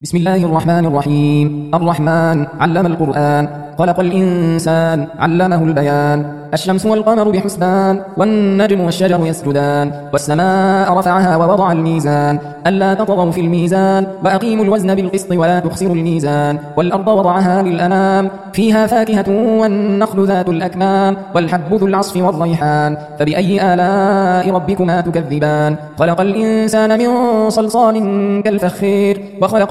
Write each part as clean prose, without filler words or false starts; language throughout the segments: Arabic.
بسم الله الرحمن الرحيم. الرحمن علم القرآن، خلق الإنسان، علمه البيان. الشمس والقمر بحسبان، والنجم والشجر يسجدان. والسماء رفعها ووضع الميزان، ألا تطغوا في الميزان، وأقيموا الوزن بالقسط ولا تخسروا الميزان. والأرض وضعها للأنام، فيها فاكهة والنخل ذات الأكمام، والحب ذو العصف والريحان. فبأي آلاء ربكما تكذبان؟ خلق الإنسان من صلصال كالفخير، وخلق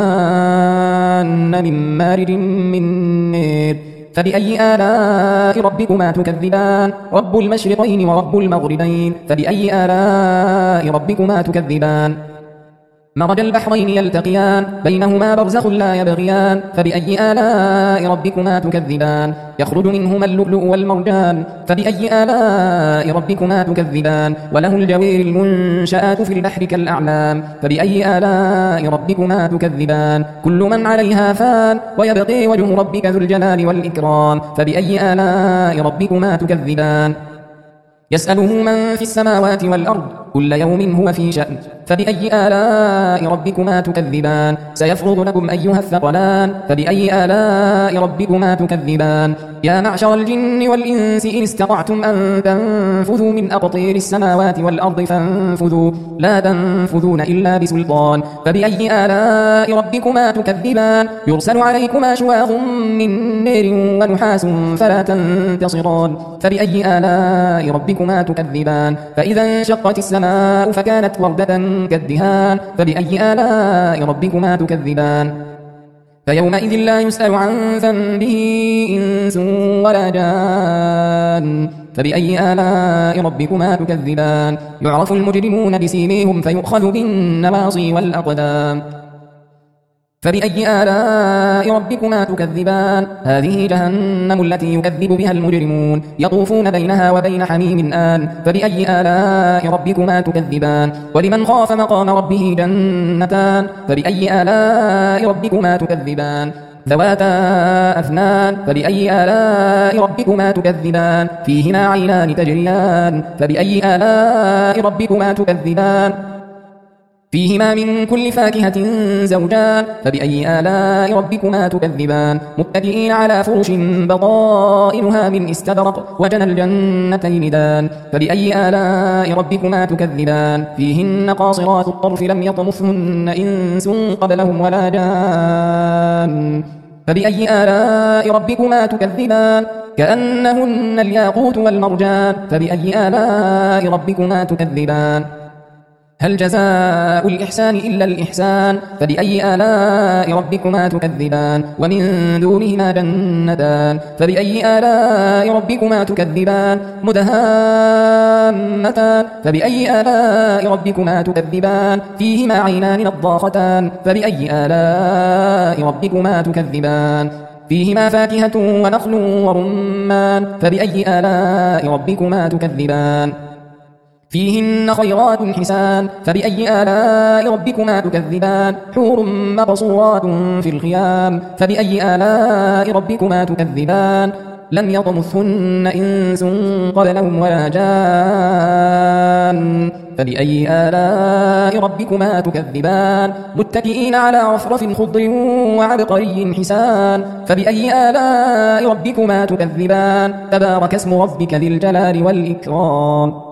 الجان من مارج من نير. فبأي آلاء ربكما تكذبان؟ رب المشرقين ورب المغربين. فبأي آلاء ربكما تكذبان؟ مرج البحرين يلتقيان، بينهما برزخ لا يبغيان. فبأي آلاء ربكما تكذبان؟ يخرج منهما اللؤلؤ والمرجان. فبأي آلاء ربكما تكذبان؟ وله الجوير المنشآت في البحر كالأعلام. فبأي آلاء ربكما تكذبان؟ كل من عليها فان، ويبقي وجه ربك ذو الجلال والإكرام. فبأي آلاء ربكما تكذبان؟ يسأله من في السماوات والأرض، كل يوم هو في شأن. فبأي آلاء ربكما تكذبان؟ سيفرض لكم أيها الثقلان. فبأي آلاء ربكما تكذبان؟ يا معشر الجن والإنس إن استطعتم أن تنفذوا من أقطير السماوات والأرض فانفذوا، لا تنفذون إلا بسلطان. فبأي آلاء ربكما تكذبان؟ يرسل عليكما شواظ من نير ونحاس فلا تنتصران. فبأي آلاء ربكما تكذبان؟ فإذا انشقت السماء فكانت وردة كالدهان. فبأي آلاء ربكما تكذبان؟ فيومئذ لا يسأل عن ذنبه إنس ولا جان. فبأي آلاء ربكما تكذبان؟ يعرف المجرمون بسيميهم فيؤخذ بالنواصي والأقدام. فبأي آلاء ربكما تكذبان؟ هذه جهنم التي يكذب بها المجرمون، يطوفون بينها وبين حميم آن. فبأي آلاء ربكما تكذبان؟ ولمن خاف مقام ربه جنتان. فبأي آلاء ربكما تكذبان؟ ذواتا أفنان. فبأي آلاء ربكما تكذبان؟ فيهما عينان تجريان. فبأي آلاء ربكما تكذبان؟ فيهما من كل فاكهة زوجان. فبأي آلاء ربكما تكذبان؟ متكئين على فرش بطائنها من استبرق، وجنى الجنتين دان. فبأي آلاء ربكما تكذبان؟ فيهن قاصرات الطرف لم يطمثهن إنس قبلهم ولا جان. فبأي آلاء ربكما تكذبان؟ كأنهن الياقوت والمرجان. فبأي آلاء ربكما تكذبان؟ هل جزاء الإحسان إلا الإحسان؟ فبأي آلاء ربكما تكذبان؟ ومن دونهما جنتان. فبأي آلاء ربكما تكذبان؟ مدهامتان. فبأي آلاء ربكما تكذبان؟ فيهما عينان نضاختان. فبأي آلاء ربكما تكذبان؟ فيهما فاكهة ونخل ورمان. فبأي آلاء ربكما تكذبان؟ فيهن خيرات حسان. فبأي آلاء ربكما تكذبان؟ حور مقصورات في الخيام. فبأي آلاء ربكما تكذبان؟ لم يطمثهن إنس قبلهم ولا جان. فبأي آلاء ربكما تكذبان؟ متكئين على رفرف خضر وعبقري حسان. فبأي آلاء ربكما تكذبان؟ تبارك اسم ربك ذي الجلال والإكرام.